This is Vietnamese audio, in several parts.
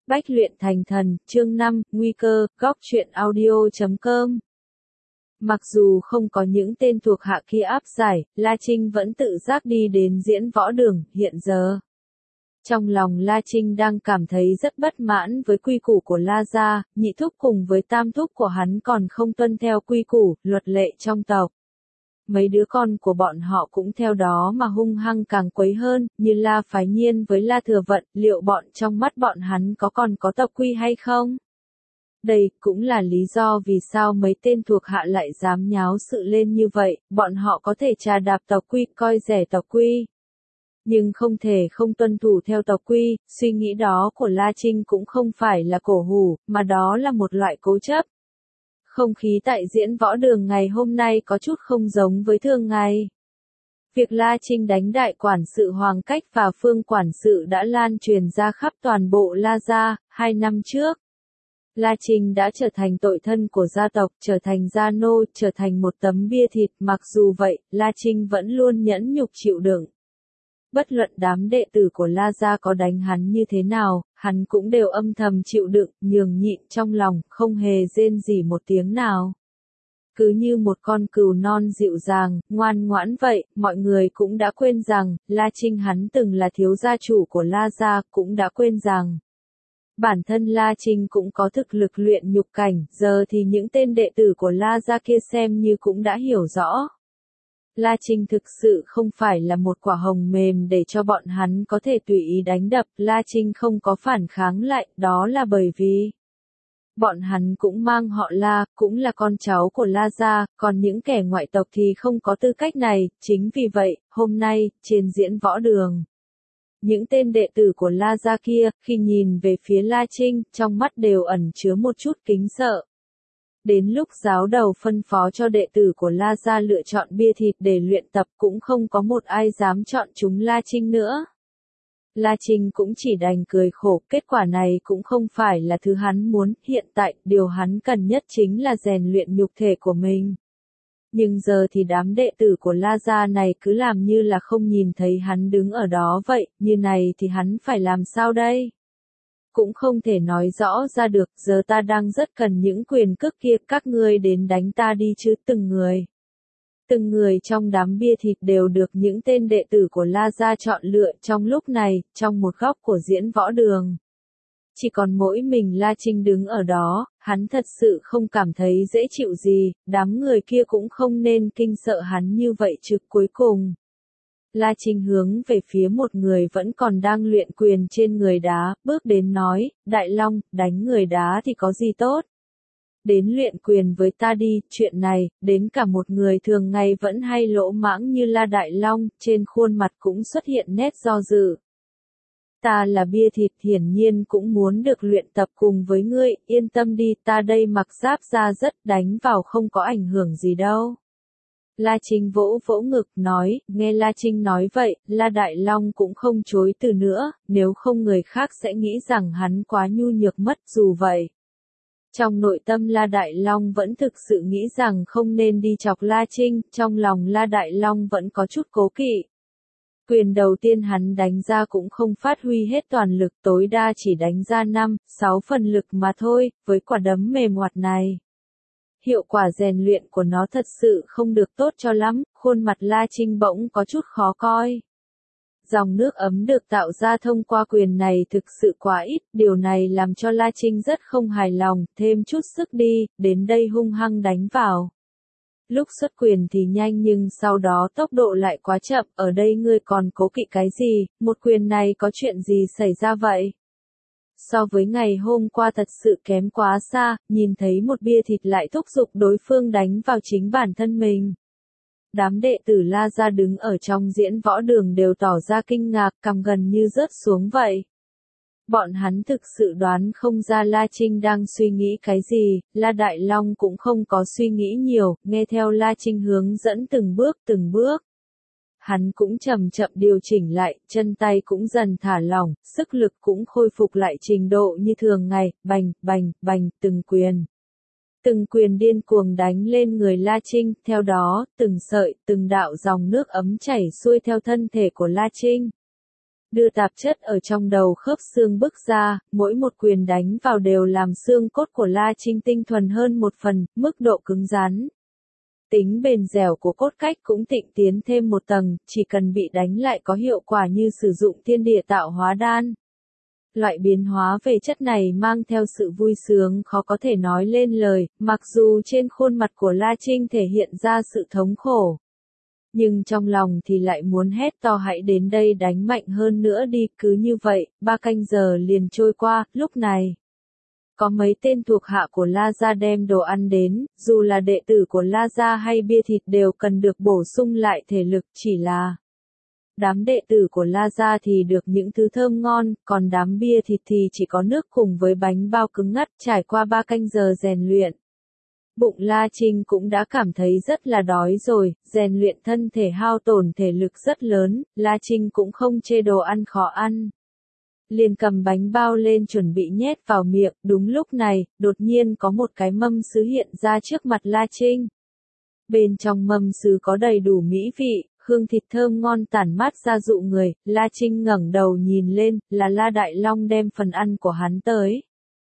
Bách luyện thành thần, chương 5, nguy cơ, góc truyện audio.com. Mặc dù không có những tên thuộc hạ kia áp giải, La Trinh vẫn tự giác đi đến diễn võ đường, hiện giờ. Trong lòng La Trinh đang cảm thấy rất bất mãn với quy củ của La gia, nhị thúc cùng với tam thúc của hắn còn không tuân theo quy củ, luật lệ trong tộc. Mấy đứa con của bọn họ cũng theo đó mà hung hăng càng quấy hơn, như La Phái Nhiên với La Thừa Vận, liệu trong mắt bọn hắn còn có tộc quy hay không? Đây cũng là lý do vì sao mấy tên thuộc hạ lại dám nháo sự lên như vậy, bọn họ có thể trà đạp tộc quy, coi rẻ tộc quy. Nhưng không thể không tuân thủ theo tộc quy, suy nghĩ đó của La Trinh cũng không phải là cổ hủ, mà đó là một loại cố chấp. Không khí tại diễn võ đường ngày hôm nay có chút không giống với thường ngày. Việc La Trinh đánh đại quản sự Hoàng Cách và Phương quản sự đã lan truyền ra khắp toàn bộ La gia, 2 năm trước. La Trinh đã trở thành tội thân của gia tộc, trở thành gia nô, trở thành một tấm bia thịt, mặc dù vậy, La Trinh vẫn luôn nhẫn nhục chịu đựng. Bất luận đám đệ tử của La gia có đánh hắn như thế nào, hắn cũng đều âm thầm chịu đựng, nhường nhịn trong lòng, không hề rên rỉ một tiếng nào. Cứ như một con cừu non dịu dàng, ngoan ngoãn vậy, mọi người cũng đã quên rằng, La Trinh hắn từng là thiếu gia chủ của La gia, cũng đã quên rằng. Bản thân La Trinh cũng có thực lực luyện nhục cảnh, giờ thì những tên đệ tử của La gia kia xem như cũng đã hiểu rõ. La Trinh thực sự không phải là một quả hồng mềm để cho bọn hắn có thể tùy ý đánh đập, La Trinh không có phản kháng lại, đó là bởi vì bọn hắn cũng mang họ La, cũng là con cháu của La gia, còn những kẻ ngoại tộc thì không có tư cách này, chính vì vậy, hôm nay, trên diễn võ đường. Những tên đệ tử của La gia kia, khi nhìn về phía La Trinh, trong mắt đều ẩn chứa một chút kính sợ. Đến lúc giáo đầu phân phó cho đệ tử của La gia lựa chọn bia thịt để luyện tập cũng không có một ai dám chọn chúng La Trinh nữa. La Trinh cũng chỉ đành cười khổ, kết quả này cũng không phải là thứ hắn muốn, hiện tại, điều hắn cần nhất chính là rèn luyện nhục thể của mình. Nhưng giờ thì đám đệ tử của La gia này cứ làm như là không nhìn thấy hắn đứng ở đó vậy, như này thì hắn phải làm sao đây? Cũng không thể nói rõ ra được, giờ ta đang rất cần những quyền cước kia, các ngươi đến đánh ta đi chứ, từng người. Từng người trong đám bia thịt đều được những tên đệ tử của La gia chọn lựa trong lúc này, trong một góc của diễn võ đường. Chỉ còn mỗi mình La Trinh đứng ở đó, hắn thật sự không cảm thấy dễ chịu gì, đám người kia cũng không nên kinh sợ hắn như vậy chứ. Cuối cùng, La Trinh hướng về phía một người vẫn còn đang luyện quyền trên người đá, bước đến nói, Đại Long, đánh người đá thì có gì tốt? Đến luyện quyền với ta đi, chuyện này, đến cả một người thường ngày vẫn hay lỗ mãng như La Đại Long, trên khuôn mặt cũng xuất hiện nét do dự. Ta là bia thịt, hiển nhiên cũng muốn được luyện tập cùng với ngươi, yên tâm đi, ta đây mặc giáp ra rất, đánh vào không có ảnh hưởng gì đâu. La Trinh vỗ vỗ ngực nói, nghe La Trinh nói vậy, La Đại Long cũng không chối từ nữa, nếu không người khác sẽ nghĩ rằng hắn quá nhu nhược mất, dù vậy. Trong nội tâm La Đại Long vẫn thực sự nghĩ rằng không nên đi chọc La Trinh, trong lòng La Đại Long vẫn có chút cố kỵ. Quyền đầu tiên hắn đánh ra cũng không phát huy hết toàn lực, tối đa chỉ đánh ra 5-6 phần lực mà thôi, với quả đấm mềm ngoặt này. Hiệu quả rèn luyện của nó thật sự không được tốt cho lắm, khuôn mặt La Trinh bỗng có chút khó coi. Dòng nước ấm được tạo ra thông qua quyền này thực sự quá ít, điều này làm cho La Trinh rất không hài lòng, thêm chút sức đi, đến đây hung hăng đánh vào. Lúc xuất quyền thì nhanh nhưng sau đó tốc độ lại quá chậm, ở đây ngươi còn cố kỵ cái gì, một quyền này có chuyện gì xảy ra vậy? So với ngày hôm qua thật sự kém quá xa, nhìn thấy một bia thịt lại thúc giục đối phương đánh vào chính bản thân mình. Đám đệ tử La gia đứng ở trong diễn võ đường đều tỏ ra kinh ngạc, cằm gần như rớt xuống vậy. Bọn hắn thực sự đoán không ra La Trinh đang suy nghĩ cái gì, La Đại Long cũng không có suy nghĩ nhiều, nghe theo La Trinh hướng dẫn từng bước. Hắn cũng chậm chậm điều chỉnh lại, chân tay cũng dần thả lỏng, sức lực cũng khôi phục lại trình độ như thường ngày, bành, từng quyền. Từng quyền điên cuồng đánh lên người La Trinh, theo đó, từng sợi, từng đạo dòng nước ấm chảy xuôi theo thân thể của La Trinh. đưa tạp chất ở trong đầu khớp xương bức ra, mỗi một quyền đánh vào đều làm xương cốt của La Trinh tinh thuần hơn một phần, mức độ cứng rắn. Tính bền dẻo của cốt cách cũng tịnh tiến thêm một tầng, chỉ cần bị đánh lại có hiệu quả như sử dụng thiên địa tạo hóa đan. Loại biến hóa về chất này mang theo sự vui sướng khó có thể nói lên lời, mặc dù trên khuôn mặt của La Trinh thể hiện ra sự thống khổ. Nhưng trong lòng thì lại muốn hét to hãy đến đây đánh mạnh hơn nữa đi, cứ như vậy, 3 canh giờ liền trôi qua, lúc này. Có mấy tên thuộc hạ của La Gia đem đồ ăn đến, dù là đệ tử của La Gia hay bia thịt đều cần được bổ sung lại thể lực, chỉ là đám đệ tử của La Gia thì được những thứ thơm ngon, còn đám bia thịt thì chỉ có nước cùng với bánh bao cứng ngắt. Trải qua 3 canh giờ rèn luyện, bụng La Trinh cũng đã cảm thấy rất là đói rồi, rèn luyện thân thể hao tổn thể lực rất lớn, La Trinh cũng không chê đồ ăn khó ăn. Liền cầm bánh bao lên chuẩn bị nhét vào miệng, đúng lúc này, đột nhiên có một cái mâm sứ hiện ra trước mặt La Trinh. Bên trong mâm sứ có đầy đủ mỹ vị, hương thịt thơm ngon tản mát ra dụ người, La Trinh ngẩng đầu nhìn lên, là La Đại Long đem phần ăn của hắn tới.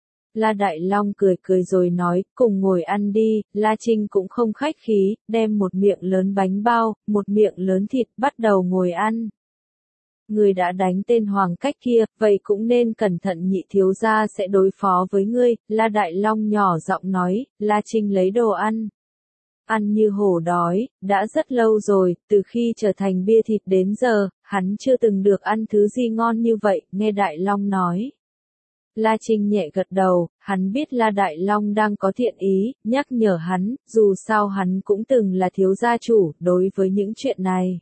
La Đại Long cười cười rồi nói, cùng ngồi ăn đi. La Trinh cũng không khách khí, đem một miệng lớn bánh bao, một miệng lớn thịt, bắt đầu ngồi ăn. Ngươi đã đánh tên Hoàng Cách kia, vậy cũng nên cẩn thận, nhị thiếu gia sẽ đối phó với ngươi. La Đại Long nhỏ giọng nói. La Trinh lấy đồ ăn. Ăn như hổ đói, đã rất lâu rồi, từ khi trở thành bia thịt đến giờ, hắn chưa từng được ăn thứ gì ngon như vậy, nghe Đại Long nói. La Trinh nhẹ gật đầu, hắn biết La Đại Long đang có thiện ý, nhắc nhở hắn, dù sao hắn cũng từng là thiếu gia chủ, đối với những chuyện này.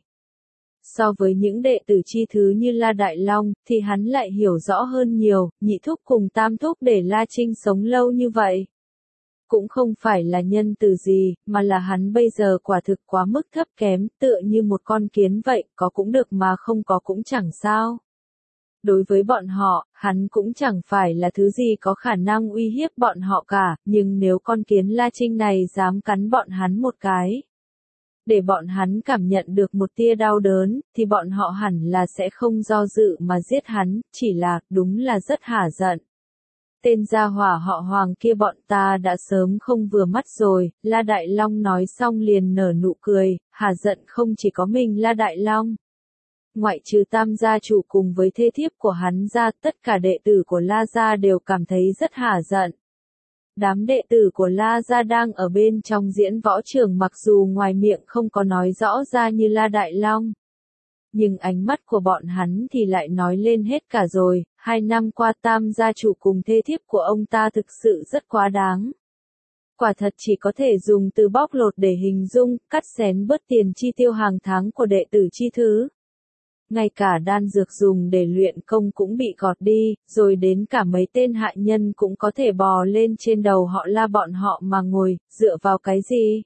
So với những đệ tử chi thứ như La Đại Long, thì hắn lại hiểu rõ hơn nhiều, nhị thúc cùng tam thúc để La Trinh sống lâu như vậy. Cũng không phải là nhân từ gì, mà là hắn bây giờ quả thực quá mức thấp kém, tựa như một con kiến vậy, có cũng được mà không có cũng chẳng sao. Đối với bọn họ, hắn cũng chẳng phải là thứ gì có khả năng uy hiếp bọn họ cả, nhưng nếu con kiến La Trinh này dám cắn bọn hắn một cái, để bọn hắn cảm nhận được một tia đau đớn, thì bọn họ hẳn là sẽ không do dự mà giết hắn, chỉ là, đúng là rất hả giận. Tên gia hỏa họ Hoàng kia bọn ta đã sớm không vừa mắt rồi. La Đại Long nói xong liền nở nụ cười, hả giận không chỉ có mình La Đại Long. Ngoại trừ tam gia chủ cùng với thê thiếp của hắn ra, tất cả đệ tử của La Gia đều cảm thấy rất hả giận. Đám đệ tử của La Gia đang ở bên trong diễn võ trường, mặc dù ngoài miệng không có nói rõ ra như La Đại Long, nhưng ánh mắt của bọn hắn thì lại nói lên hết cả rồi. 2 năm qua tam gia chủ cùng thê thiếp của ông ta thực sự rất quá đáng. Quả thật chỉ có thể dùng từ bóc lột để hình dung, cắt xén bớt tiền chi tiêu hàng tháng của đệ tử chi thứ. Ngay cả đan dược dùng để luyện công cũng bị gọt đi, rồi đến cả mấy tên hạ nhân cũng có thể bò lên trên đầu họ La bọn họ mà ngồi, dựa vào cái gì?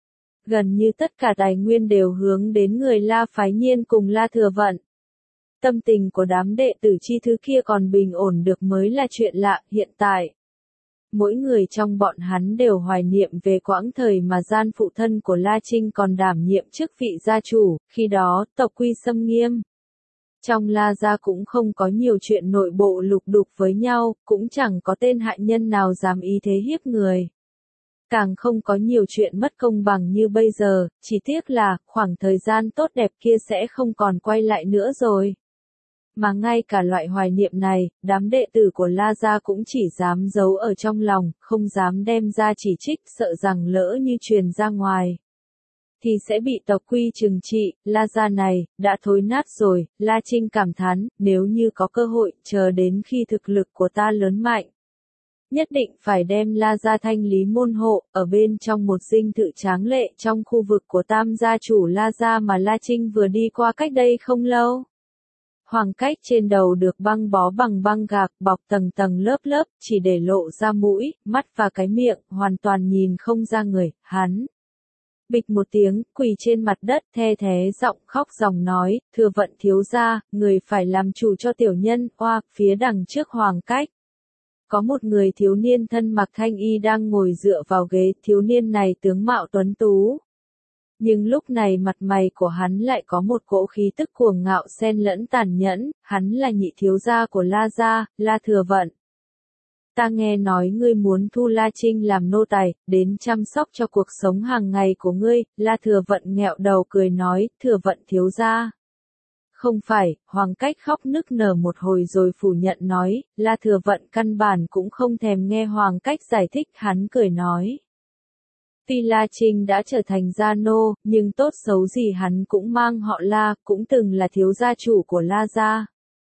Gần như tất cả tài nguyên đều hướng đến người La Phái Nhiên cùng La Thừa Vận. Tâm tình của đám đệ tử chi thứ kia còn bình ổn được mới là chuyện lạ. Hiện tại, mỗi người trong bọn hắn đều hoài niệm về quãng thời mà gian phụ thân của La Trinh còn đảm nhiệm chức vị gia chủ, khi đó tộc quy xâm nghiêm. Trong La Gia cũng không có nhiều chuyện nội bộ lục đục với nhau, cũng chẳng có tên hạ nhân nào dám ý thế hiếp người. Càng không có nhiều chuyện mất công bằng như bây giờ, chỉ tiếc là, khoảng thời gian tốt đẹp kia sẽ không còn quay lại nữa rồi. Mà ngay cả loại hoài niệm này, đám đệ tử của La Gia cũng chỉ dám giấu ở trong lòng, không dám đem ra chỉ trích, sợ rằng lỡ như truyền ra ngoài thì sẽ bị tộc quy trừng trị. La Gia này, đã thối nát rồi. La Trinh cảm thán, nếu như có cơ hội, chờ đến khi thực lực của ta lớn mạnh, nhất định phải đem La Gia thanh lý môn hộ, ở bên trong một dinh thự tráng lệ trong khu vực của tam gia chủ La Gia mà La Trinh vừa đi qua cách đây không lâu. Hoàng Cách trên đầu được băng bó bằng băng gạc, bọc tầng tầng lớp lớp, chỉ để lộ ra mũi, mắt và cái miệng, hoàn toàn nhìn không ra người. Hắn bịch một tiếng, quỳ trên mặt đất, the thé giọng khóc ròng nói, Thừa Vận thiếu gia, người phải làm chủ cho tiểu nhân. Oa, phía đằng trước Hoàng Cách, có một người thiếu niên thân mặc thanh y đang ngồi dựa vào ghế. Thiếu niên này tướng mạo tuấn tú, Nhưng lúc này mặt mày của hắn lại có một cỗ khí tức cuồng ngạo xen lẫn tàn nhẫn, hắn là nhị thiếu gia của La gia, La Thừa Vận. Ta nghe nói ngươi muốn thu La Trinh làm nô tài, đến chăm sóc cho cuộc sống hàng ngày của ngươi, La Thừa Vận nghẹo đầu cười nói, Thừa Vận thiếu gia. Không phải, Hoàng Cách khóc nức nở một hồi rồi phủ nhận nói, La Thừa Vận căn bản cũng không thèm nghe Hoàng Cách giải thích, hắn cười nói. Tuy La Trinh đã trở thành gia nô, nhưng tốt xấu gì hắn cũng mang họ La, cũng từng là thiếu gia chủ của La gia.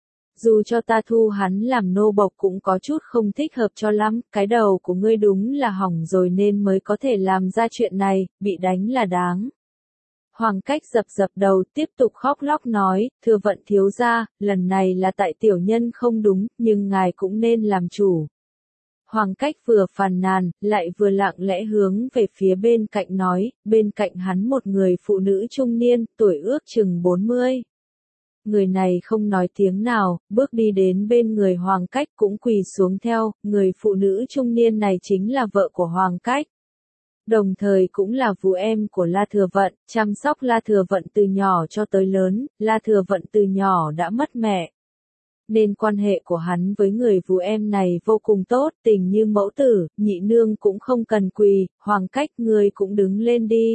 Dù cho ta thu hắn làm nô bộc cũng có chút không thích hợp cho lắm, cái đầu của ngươi đúng là hỏng rồi nên mới có thể làm ra chuyện này, bị đánh là đáng. Hoàng Cách dập dập đầu tiếp tục khóc lóc nói, Thừa Vận thiếu gia, lần này là tại tiểu nhân không đúng, nhưng ngài cũng nên làm chủ. Hoàng Cách vừa phàn nàn, lại vừa lặng lẽ hướng về phía bên cạnh nói, bên cạnh hắn một người phụ nữ trung niên, tuổi ước chừng 40. Người này không nói tiếng nào, bước đi đến bên người Hoàng Cách cũng quỳ xuống theo, người phụ nữ trung niên này chính là vợ của Hoàng Cách. Đồng thời cũng là vú em của La Thừa Vận, chăm sóc La Thừa Vận từ nhỏ cho tới lớn, La Thừa Vận từ nhỏ đã mất mẹ. Nên quan hệ của hắn với người vú em này vô cùng tốt, tình như mẫu tử, nhị nương cũng không cần quỳ, Hoàng Cách ngươi cũng đứng lên đi.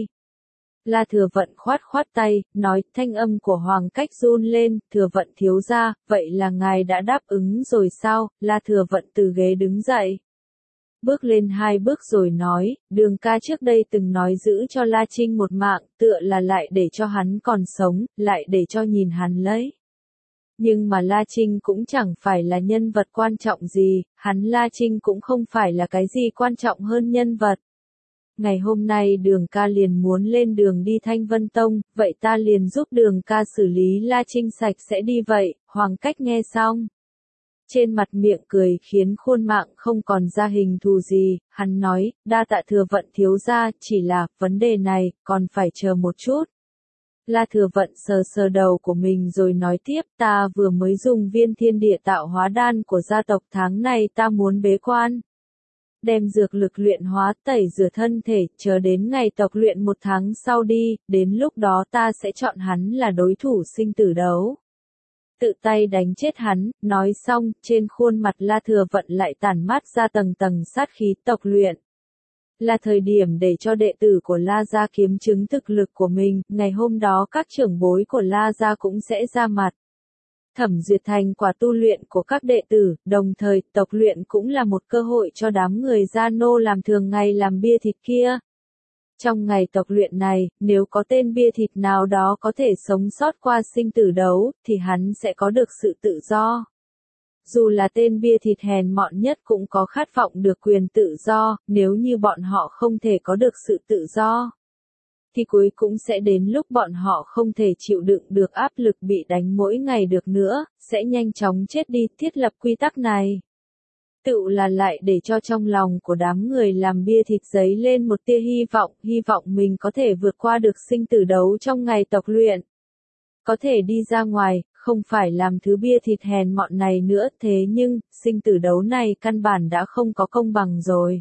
La Thừa Vận khoát khoát tay, nói, thanh âm của Hoàng Cách run lên, Thừa Vận thiếu gia, vậy là ngài đã đáp ứng rồi sao? La Thừa Vận từ ghế đứng dậy. Bước lên 2 bước rồi nói, Đường ca trước đây từng nói giữ cho La Trinh một mạng, tựa là lại để cho hắn còn sống, lại để cho nhìn hắn lấy. Nhưng mà La Trinh cũng chẳng phải là nhân vật quan trọng gì, hắn La Trinh cũng không phải là cái gì quan trọng hơn nhân vật. Ngày hôm nay Đường ca liền muốn lên đường đi Thanh Vân Tông, vậy ta liền giúp Đường ca xử lý La Trinh sạch sẽ đi vậy, Hoàng Cách nghe xong. Trên mặt miệng cười khiến khuôn mạng không còn ra hình thù gì, hắn nói, đa tạ Thừa Vận thiếu gia, chỉ là, vấn đề này, còn phải chờ một chút. La Thừa Vận sờ sờ đầu của mình rồi nói tiếp, ta vừa mới dùng viên thiên địa tạo hóa đan của gia tộc tháng này ta muốn bế quan. Đem dược lực luyện hóa tẩy rửa thân thể, chờ đến ngày tộc luyện 1 tháng sau đi, đến lúc đó ta sẽ chọn hắn là đối thủ sinh tử đấu. Tự tay đánh chết hắn, nói xong, trên khuôn mặt La Thừa Vận lại tản mát ra tầng tầng sát khí tộc luyện. Là thời điểm để cho đệ tử của La gia kiếm chứng thực lực của mình, ngày hôm đó các trưởng bối của La gia cũng sẽ ra mặt. Thẩm duyệt thành quả tu luyện của các đệ tử, đồng thời tộc luyện cũng là một cơ hội cho đám người gia nô làm thường ngày làm bia thịt kia. Trong ngày tộc luyện này, nếu có tên bia thịt nào đó có thể sống sót qua sinh tử đấu, thì hắn sẽ có được sự tự do. Dù là tên bia thịt hèn mọn nhất cũng có khát vọng được quyền tự do, nếu như bọn họ không thể có được sự tự do, thì cuối cũng sẽ đến lúc bọn họ không thể chịu đựng được áp lực bị đánh mỗi ngày được nữa, sẽ nhanh chóng chết đi. Thiết lập quy tắc này tựu là lại để cho trong lòng của đám người làm bia thịt dấy lên một tia hy vọng mình có thể vượt qua được sinh tử đấu trong ngày tộc luyện. Có thể đi ra ngoài, không phải làm thứ bia thịt hèn mọn này nữa, thế nhưng, sinh tử đấu này căn bản đã không có công bằng rồi.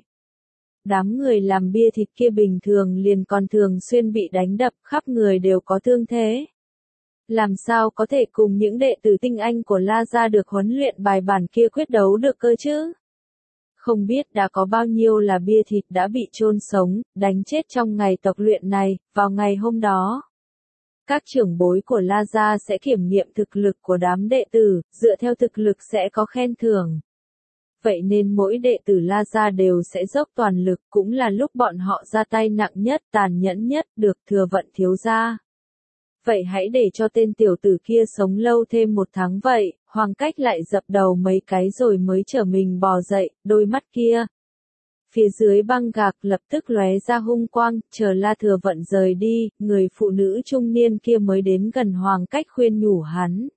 Đám người làm bia thịt kia bình thường liền còn thường xuyên bị đánh đập, khắp người đều có thương thế. Làm sao có thể cùng những đệ tử tinh anh của La gia được huấn luyện bài bản kia quyết đấu được cơ chứ? Không biết đã có bao nhiêu là bia thịt đã bị chôn sống, đánh chết trong ngày tộc luyện này, vào ngày hôm đó. Các trưởng bối của La gia sẽ kiểm nghiệm thực lực của đám đệ tử, dựa theo thực lực sẽ có khen thưởng. Vậy nên mỗi đệ tử La gia đều sẽ dốc toàn lực, cũng là lúc bọn họ ra tay nặng nhất, tàn nhẫn nhất, được Thừa Vận thiếu gia. Vậy hãy để cho tên tiểu tử kia sống lâu thêm 1 tháng vậy. Hoàng Cách lại dập đầu mấy cái rồi mới trở mình bò dậy, đôi mắt kia. Phía dưới băng gạc lập tức lóe ra hung quang, chờ La Thừa Vận rời đi, người phụ nữ trung niên kia mới đến gần Hoàng Cách khuyên nhủ hắn.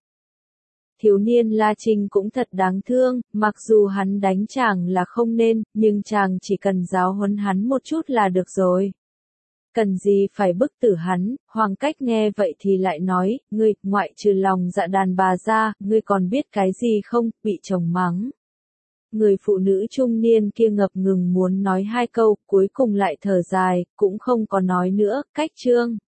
Thiếu niên La Trinh cũng thật đáng thương, mặc dù hắn đánh chàng là không nên, nhưng chàng chỉ cần giáo huấn hắn một chút là được rồi. Cần gì phải bức tử hắn, Hoàng Cách nghe vậy thì lại nói, ngươi, ngoại trừ lòng dạ đàn bà ra, ngươi còn biết cái gì không, bị chồng mắng. Người phụ nữ trung niên kia ngập ngừng muốn nói hai câu, cuối cùng lại thở dài, cũng không có nói nữa, cách chương.